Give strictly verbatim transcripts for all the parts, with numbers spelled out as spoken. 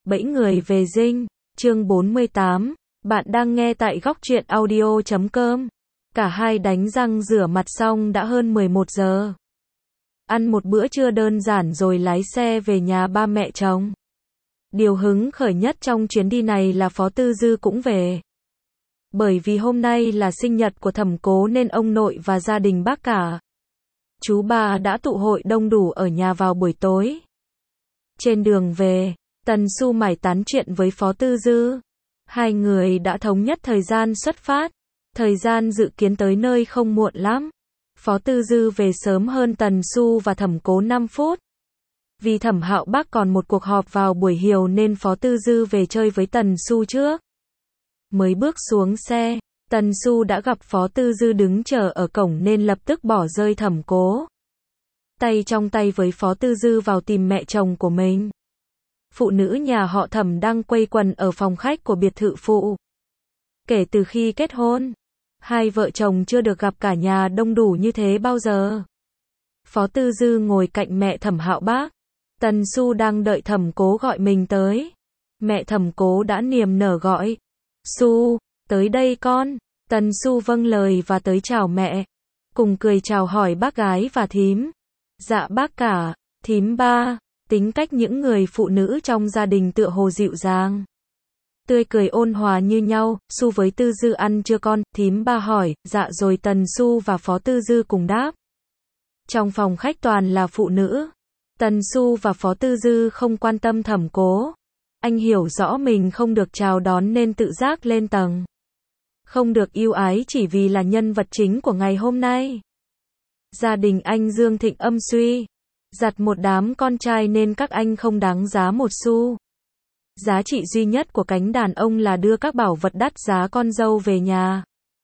Bẫy người về dinh, chương bốn mươi tám, bạn đang nghe tại góc truyện audio chấm com. Cả hai đánh răng rửa mặt xong đã hơn mười một giờ. Ăn một bữa trưa đơn giản rồi lái xe về nhà ba mẹ chồng. Điều hứng khởi nhất trong chuyến đi này là Phó Tư Dư cũng về. Bởi vì hôm nay là sinh nhật của Thẩm Cố nên ông nội và gia đình bác cả, chú ba đã tụ hội đông đủ ở nhà vào buổi tối. Trên đường về, Tần Xu mải tán chuyện với Phó Tư Dư. Hai người đã thống nhất thời gian xuất phát. Thời gian dự kiến tới nơi không muộn lắm. Phó Tư Dư về sớm hơn Tần Xu và Thẩm Cố năm phút. Vì Thẩm Hạo Bác còn một cuộc họp vào buổi chiều nên Phó Tư Dư về chơi với Tần Xu trước. Mới bước xuống xe, Tần Xu đã gặp Phó Tư Dư đứng chờ ở cổng nên lập tức bỏ rơi Thẩm Cố. Tay trong tay với Phó Tư Dư vào tìm mẹ chồng của mình. Phụ nữ nhà họ Thẩm đang quây quần ở phòng khách của biệt thự phụ. Kể từ khi kết hôn, hai vợ chồng chưa được gặp cả nhà đông đủ như thế bao giờ. Phó Tư Dư ngồi cạnh mẹ Thẩm Hạo Bác. Tần Xu đang đợi Thẩm Cố gọi mình tới. Mẹ Thẩm Cố đã niềm nở gọi. Xu, tới đây con. Tần Xu vâng lời và tới chào mẹ. Cùng cười chào hỏi bác gái và thím. Dạ bác cả, thím ba. Tính cách những người phụ nữ trong gia đình tựa hồ dịu dàng, tươi cười ôn hòa như nhau. Xu với Tư Dư ăn chưa con? Thím ba hỏi. Dạ rồi, Tần Xu và Phó Tư Dư cùng đáp. Trong phòng khách toàn là phụ nữ. Tần Xu và Phó Tư Dư không quan tâm Thẩm Cố. Anh hiểu rõ mình không được chào đón nên tự giác lên tầng. Không được yêu ái chỉ vì là nhân vật chính của ngày hôm nay. Gia đình anh Dương Thịnh âm suy. Giặt một đám con trai nên các anh không đáng giá một xu. Giá trị duy nhất của cánh đàn ông là đưa các bảo vật đắt giá con dâu về nhà.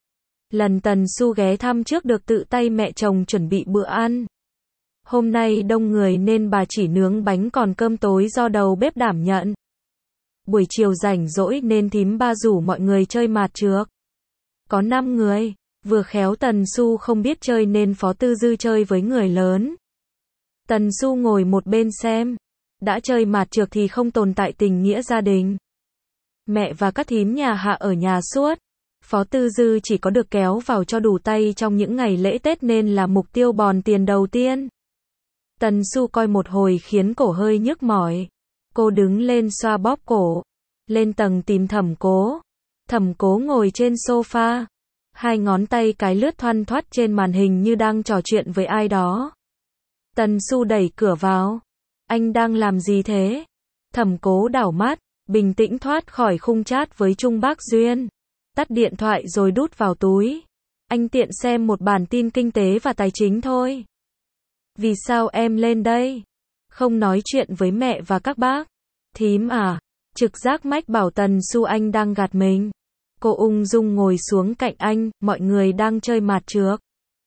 Lần Tần Xu ghé thăm trước được tự tay mẹ chồng chuẩn bị bữa ăn. Hôm nay đông người nên bà chỉ nướng bánh còn cơm tối do đầu bếp đảm nhận. Buổi chiều rảnh rỗi nên thím ba rủ mọi người chơi mạt trược. Có năm người, vừa khéo Tần Xu không biết chơi nên Phó Tư Dư chơi với người lớn. Tần Xu ngồi một bên xem. Đã chơi mạt trược thì không tồn tại tình nghĩa gia đình. Mẹ và các thím nhà Hạ ở nhà suốt. Phó Tư Dư chỉ có được kéo vào cho đủ tay trong những ngày lễ Tết nên là mục tiêu bòn tiền đầu tiên. Tần Xu coi một hồi khiến cổ hơi nhức mỏi. Cô đứng lên xoa bóp cổ. Lên tầng tìm Thẩm Cố. Thẩm Cố ngồi trên sofa. Hai ngón tay cái lướt thoăn thoắt trên màn hình như đang trò chuyện với ai đó. Tần Xu đẩy cửa vào. Anh đang làm gì thế? Thẩm Cố đảo mắt, bình tĩnh thoát khỏi khung chat với Trung Bác Duyên. Tắt điện thoại rồi đút vào túi. Anh tiện xem một bản tin kinh tế và tài chính thôi. Vì sao em lên đây? Không nói chuyện với mẹ và các bác? Thím à? Trực giác mách bảo Tần Xu anh đang gạt mình. Cô ung dung ngồi xuống cạnh anh. Mọi người đang chơi mạt trược.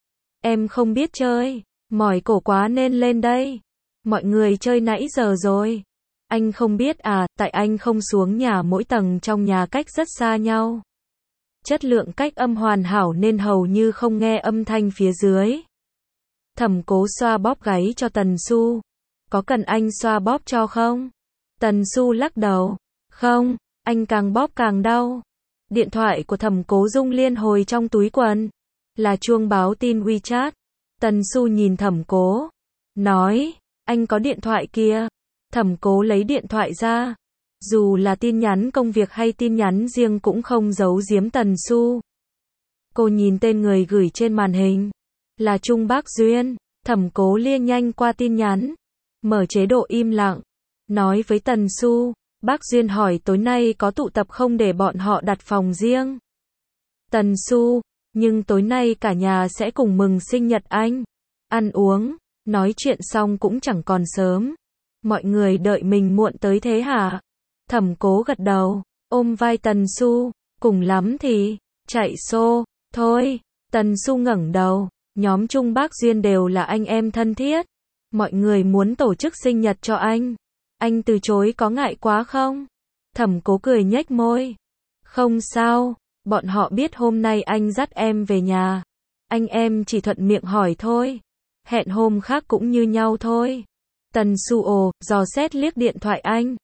Em không biết chơi. Mỏi cổ quá nên lên đây. Mọi người chơi nãy giờ rồi. Anh không biết à? Tại anh không xuống nhà, mỗi tầng trong nhà cách rất xa nhau. Chất lượng cách âm hoàn hảo nên hầu như không nghe âm thanh phía dưới. Thẩm Cố xoa bóp gáy cho Tần Xu. Có cần anh xoa bóp cho không? Tần Xu lắc đầu. Không, anh càng bóp càng đau. Điện thoại của Thẩm Cố rung liên hồi trong túi quần. Là chuông báo tin WeChat. Tần Xu nhìn Thẩm Cố. Nói, anh có điện thoại kia. Thẩm Cố lấy điện thoại ra. Dù là tin nhắn công việc hay tin nhắn riêng cũng không giấu giếm Tần Xu. Cô nhìn tên người gửi trên màn hình. Là Trung Bác Duyên. Thẩm Cố lia nhanh qua tin nhắn. Mở chế độ im lặng. Nói với Tần Xu. Bác Duyên hỏi tối nay có tụ tập không để bọn họ đặt phòng riêng. Tần Xu. Nhưng tối nay cả nhà sẽ cùng mừng sinh nhật anh. Ăn uống. Nói chuyện xong cũng chẳng còn sớm. Mọi người đợi mình muộn tới thế hả? Thẩm Cố gật đầu. Ôm vai Tần Xu. Cùng lắm thì chạy xô. Thôi. Tần Xu ngẩng đầu. Nhóm Trung Bác Duyên đều là anh em thân thiết. Mọi người muốn tổ chức sinh nhật cho anh. Anh từ chối có ngại quá không? Thẩm Cố cười nhếch môi. Không sao. Bọn họ biết hôm nay anh dắt em về nhà. Anh em chỉ thuận miệng hỏi thôi. Hẹn hôm khác cũng như nhau thôi. Tần Xu ồ, dò xét liếc điện thoại anh.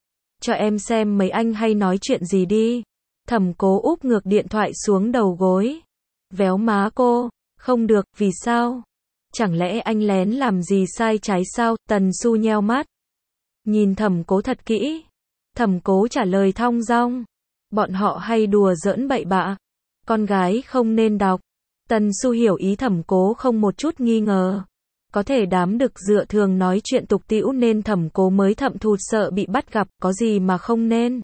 cho em xem mấy anh hay nói chuyện gì đi. Thẩm Cố úp ngược điện thoại xuống đầu gối. Véo má cô. Không được, vì sao? Chẳng lẽ anh lén làm gì sai trái sao? Tần Xu nheo mắt. Nhìn Thẩm Cố thật kỹ. Thẩm Cố trả lời thong dong. Bọn họ hay đùa giỡn bậy bạ. Con gái không nên đọc. Tần Xu hiểu ý Thẩm Cố không một chút nghi ngờ. Có thể đám đực dựa thường nói chuyện tục tĩu nên Thẩm Cố mới thậm thụt sợ bị bắt gặp, có gì mà không nên.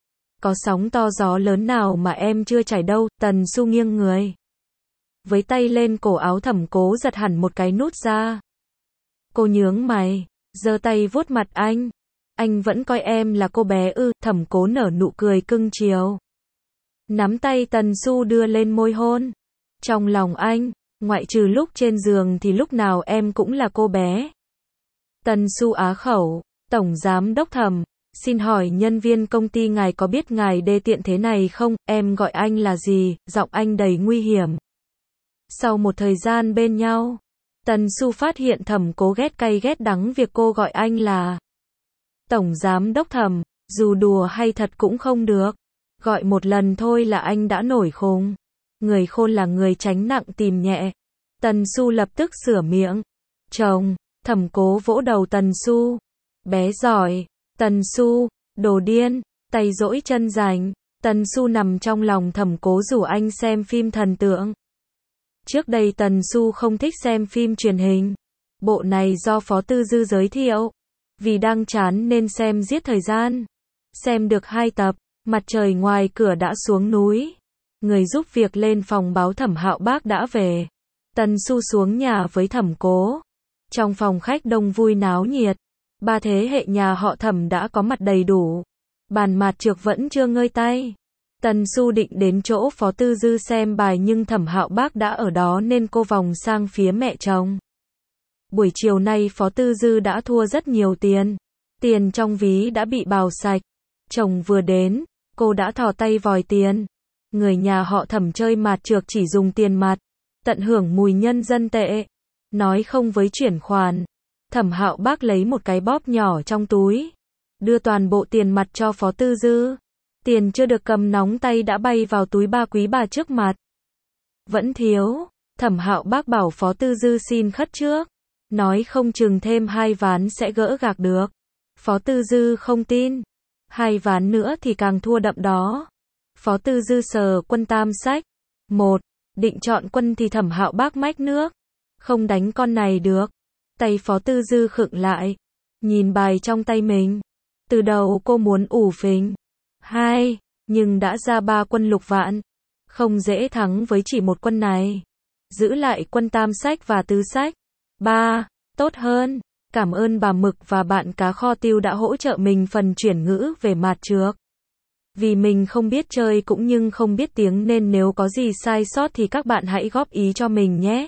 Có sóng to gió lớn nào mà em chưa trải đâu. Tần Xu nghiêng người. Với tay lên cổ áo Thẩm Cố giật hẳn một cái nút ra. Cô nhướng mày, giơ tay vuốt mặt anh. Anh vẫn coi em là cô bé ư? Thẩm Cố nở nụ cười cưng chiều. Nắm tay Tần Xu đưa lên môi hôn. Trong lòng anh, ngoại trừ lúc trên giường thì lúc nào em cũng là cô bé. Tần Xu á khẩu. Tổng giám đốc Thẩm, xin hỏi nhân viên công ty ngài có biết ngài đê tiện thế này không? Em gọi anh là gì? Giọng anh đầy nguy hiểm. Sau một thời gian bên nhau, Tần Xu phát hiện Thẩm Cố ghét cay ghét đắng việc cô gọi anh là Tổng giám đốc Thẩm, dù đùa hay thật cũng không được. Gọi một lần thôi là anh đã nổi khùng. Người khôn là người tránh nặng tìm nhẹ. Tần Xu lập tức sửa miệng. Chồng, Thẩm Cố vỗ đầu Tần Xu. Bé giỏi. Tần Xu, đồ điên, tay dỗi chân rành. Tần Xu nằm trong lòng Thẩm Cố rủ anh xem phim thần tượng. Trước đây Tần Xu không thích xem phim truyền hình. Bộ này do Phó Tư Dư giới thiệu. Vì đang chán nên xem giết thời gian. Xem được hai tập, mặt trời ngoài cửa đã xuống núi. Người giúp việc lên phòng báo Thẩm Hạo Bác đã về. Tần Xu xuống nhà với Thẩm Cố. Trong phòng khách đông vui náo nhiệt. Ba thế hệ nhà họ Thẩm đã có mặt đầy đủ. Bàn mạt trược vẫn chưa ngơi tay. Tần Xu định đến chỗ Phó Tư Dư xem bài nhưng Thẩm Hạo Bác đã ở đó nên cô vòng sang phía mẹ chồng. Buổi chiều nay Phó Tư Dư đã thua rất nhiều tiền. Tiền trong ví đã bị bào sạch. Chồng vừa đến, cô đã thò tay vòi tiền. Người nhà họ Thẩm chơi mạt trược chỉ dùng tiền mặt. Tận hưởng mùi nhân dân tệ. Nói không với chuyển khoản. Thẩm Hạo Bác lấy một cái bóp nhỏ trong túi. Đưa toàn bộ tiền mặt cho Phó Tư Dư. Tiền chưa được cầm nóng tay đã bay vào túi ba quý bà trước mặt. Vẫn thiếu. Thẩm Hạo Bác bảo Phó Tư Dư xin khất trước. Nói không chừng thêm hai ván sẽ gỡ gạc được. Phó Tư Dư không tin. Hai ván nữa thì càng thua đậm đó. Phó Tư Dư sờ quân tam sách. Một. Định chọn quân thì Thẩm Hạo Bác mách nước. Không đánh con này được. Tay Phó Tư Dư khựng lại. Nhìn bài trong tay mình. Từ đầu cô muốn ủ phình. Hai. Nhưng đã ra ba quân lục vạn. Không dễ thắng với chỉ một quân này. Giữ lại quân tam sách và tứ sách. Ba. Tốt hơn. Cảm ơn bà Mực và bạn cá kho tiêu đã hỗ trợ mình phần chuyển ngữ về mạt trược. Vì mình không biết chơi cũng nhưng không biết tiếng nên nếu có gì sai sót thì các bạn hãy góp ý cho mình nhé.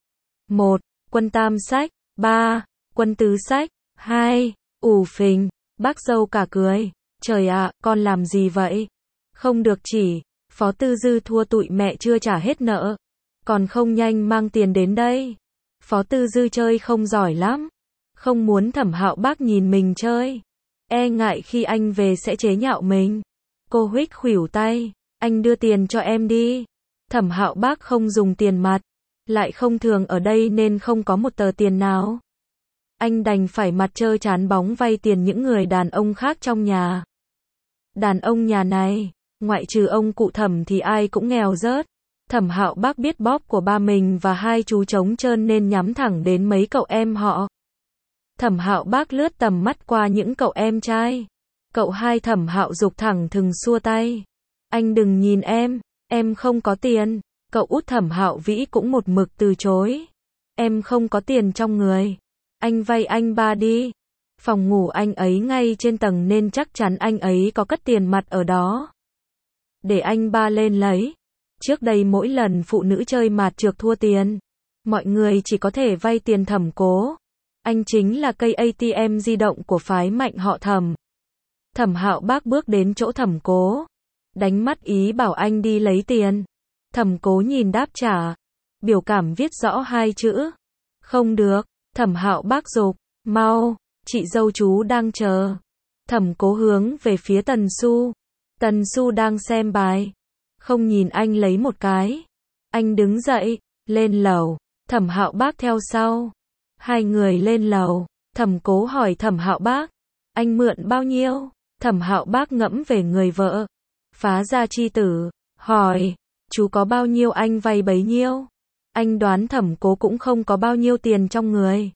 Một. Quân tam sách. Ba. Quân tứ sách. Hai. Ủ phình. Bác dâu cả cười. Trời ạ, con làm gì vậy? Không được chỉ. Phó Tư Dư thua tụi mẹ chưa trả hết nợ. Còn không nhanh mang tiền đến đây. Phó Tư Dư chơi không giỏi lắm. Không muốn Thẩm Hạo Bác nhìn mình chơi. E ngại khi anh về sẽ chế nhạo mình. Cô huých khuỷu tay. Anh đưa tiền cho em đi. Thẩm Hạo Bác không dùng tiền mặt. Lại không thường ở đây nên không có một tờ tiền nào. Anh đành phải mặt trơ trán bóng vay tiền những người đàn ông khác trong nhà. Đàn ông nhà này, ngoại trừ ông cụ Thẩm thì ai cũng nghèo rớt. Thẩm Hạo Bác biết bóp của ba mình và hai chú trống trơn nên nhắm thẳng đến mấy cậu em họ. Thẩm Hạo Bác lướt tầm mắt qua những cậu em trai. Cậu hai Thẩm Hạo Dục thẳng thừng xua tay. Anh đừng nhìn em, em không có tiền. Cậu út Thẩm Hạo Vĩ cũng một mực từ chối. Em không có tiền trong người. Anh vay anh ba đi. Phòng ngủ anh ấy ngay trên tầng nên chắc chắn anh ấy có cất tiền mặt ở đó. Để anh ba lên lấy. Trước đây mỗi lần phụ nữ chơi mạt trược thua tiền, mọi người chỉ có thể vay tiền Thẩm Cố. Anh chính là cây a tê em di động của phái mạnh họ Thẩm. Thẩm Hạo Bác bước đến chỗ Thẩm Cố. Đánh mắt ý bảo anh đi lấy tiền. Thẩm Cố nhìn đáp trả. Biểu cảm viết rõ hai chữ. Không được. Thẩm Hạo Bác giục. Mau. Chị dâu chú đang chờ. Thẩm Cố hướng về phía Tần Xu. Tần Xu đang xem bài, không nhìn anh lấy một cái. Anh đứng dậy, lên lầu, Thẩm Hạo Bác theo sau. Hai người lên lầu, Thẩm Cố hỏi Thẩm Hạo Bác, anh mượn bao nhiêu? Thẩm Hạo Bác ngẫm về người vợ, phá gia chi tử, hỏi, chú có bao nhiêu anh vay bấy nhiêu. Anh đoán Thẩm Cố cũng không có bao nhiêu tiền trong người.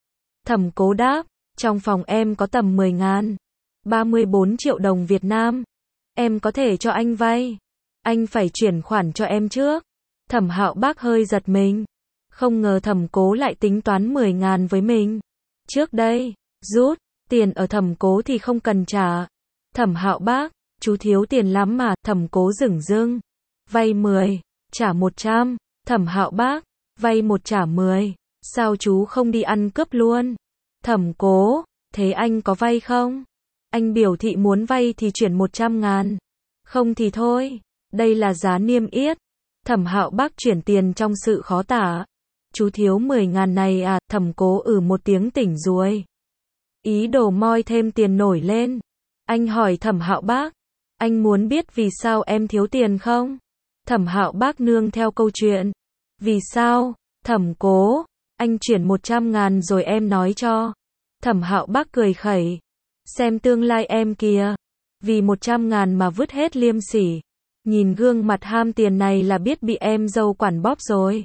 Thẩm Cố đáp, trong phòng em có tầm mười ngàn, ba mươi bốn triệu đồng Việt Nam. Em có thể cho anh vay. Anh phải chuyển khoản cho em trước. Thẩm Hạo Bác hơi giật mình. Không ngờ Thẩm Cố lại tính toán mười ngàn với mình. Trước đây, rút tiền ở Thẩm Cố thì không cần trả. Thẩm Hạo Bác, chú thiếu tiền lắm mà. Thẩm Cố dửng dưng. Vay mười, trả một trăm. Thẩm Hạo Bác, vay một trả mười. Sao chú không đi ăn cướp luôn? Thẩm Cố, thế anh có vay không? Anh biểu thị muốn vay thì chuyển một trăm ngàn. Không thì thôi. Đây là giá niêm yết. Thẩm Hạo Bác chuyển tiền trong sự khó tả. Chú thiếu mười ngàn này à? Thẩm Cố ử một tiếng tỉnh ruồi. Ý đồ moi thêm tiền nổi lên. Anh hỏi Thẩm Hạo Bác, anh muốn biết vì sao em thiếu tiền không? Thẩm Hạo Bác nương theo câu chuyện. Vì sao? Thẩm Cố, anh chuyển một trăm ngàn rồi em nói cho. Thẩm Hạo Bác cười khẩy. Xem tương lai em kìa. Vì một trăm ngàn mà vứt hết liêm sỉ. Nhìn gương mặt ham tiền này là biết bị em dâu quản bóp rồi.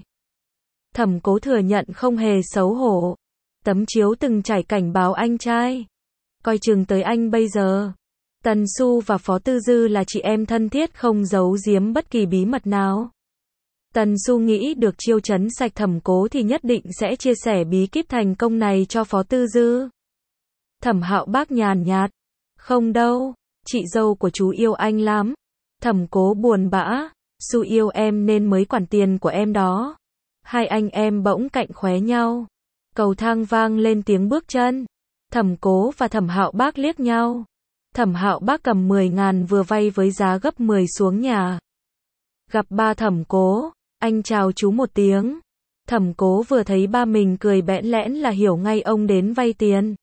Thẩm Cố thừa nhận không hề xấu hổ. Tấm chiếu từng trải cảnh báo anh trai. Coi chừng tới anh bây giờ. Tần Xu và Phó Tư Dư là chị em thân thiết không giấu giếm bất kỳ bí mật nào. Tần Xu nghĩ được chiêu trấn sạch Thẩm Cố thì nhất định sẽ chia sẻ bí kíp thành công này cho Phó Tư Dư. Thẩm Hạo Bác nhàn nhạt. Không đâu, chị dâu của chú yêu anh lắm. Thẩm Cố buồn bã. Xu yêu em nên mới quản tiền của em đó. Hai anh em bỗng cạnh khóe nhau. Cầu thang vang lên tiếng bước chân. Thẩm Cố và Thẩm Hạo Bác liếc nhau. Thẩm Hạo Bác cầm mười ngàn vừa vay với giá gấp mười xuống nhà. Gặp ba Thẩm Cố, anh chào chú một tiếng. Thẩm Cố vừa thấy ba mình cười bẽn lẽn là hiểu ngay ông đến vay tiền.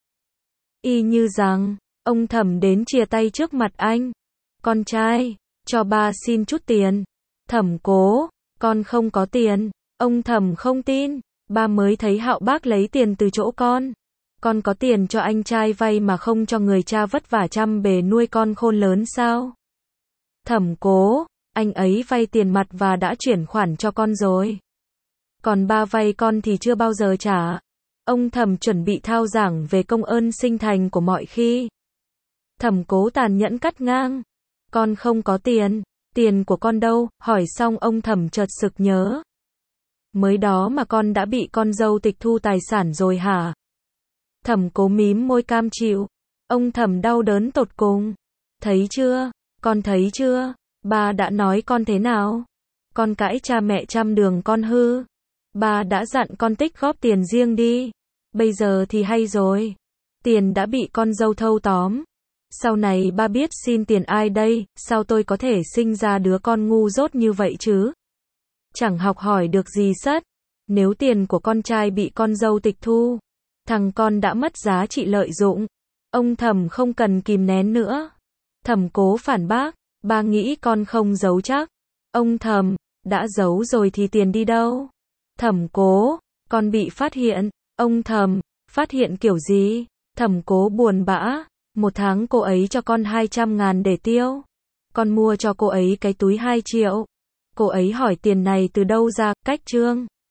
Y như rằng, ông Thẩm đến chia tay trước mặt anh. Con trai, cho ba xin chút tiền. Thẩm Cố, con không có tiền. Ông Thẩm không tin, ba mới thấy Hạo Bác lấy tiền từ chỗ con. Con có tiền cho anh trai vay mà không cho người cha vất vả chăm bề nuôi con khôn lớn sao? Thẩm Cố, anh ấy vay tiền mặt và đã chuyển khoản cho con rồi. Còn ba vay con thì chưa bao giờ trả. Ông Thẩm chuẩn bị thao giảng về công ơn sinh thành của mọi khi. Thẩm Cố tàn nhẫn cắt ngang. Con không có tiền. Tiền của con đâu? Hỏi xong ông Thẩm chợt sực nhớ. Mới đó mà con đã bị con dâu tịch thu tài sản rồi hả? Thẩm Cố mím môi cam chịu. Ông Thẩm đau đớn tột cùng. Thấy chưa? Con thấy chưa? Ba đã nói con thế nào? Con cãi cha mẹ trăm đường con hư. Ba đã dặn con tích góp tiền riêng đi. Bây giờ thì hay rồi. Tiền đã bị con dâu thâu tóm. Sau này ba biết xin tiền ai đây? Sao tôi có thể sinh ra đứa con ngu dốt như vậy chứ? Chẳng học hỏi được gì sất. Nếu tiền của con trai bị con dâu tịch thu, thằng con đã mất giá trị lợi dụng. Ông Thẩm không cần kìm nén nữa. Thẩm Cố phản bác. Ba nghĩ con không giấu chắc. Ông Thẩm, đã giấu rồi thì tiền đi đâu? Thẩm Cố, con bị phát hiện. Ông Thẩm, phát hiện kiểu gì? Thẩm Cố buồn bã. Một tháng cô ấy cho con hai trăm ngàn để tiêu. Con mua cho cô ấy cái túi hai triệu. Cô ấy hỏi tiền này từ đâu ra, cách trương.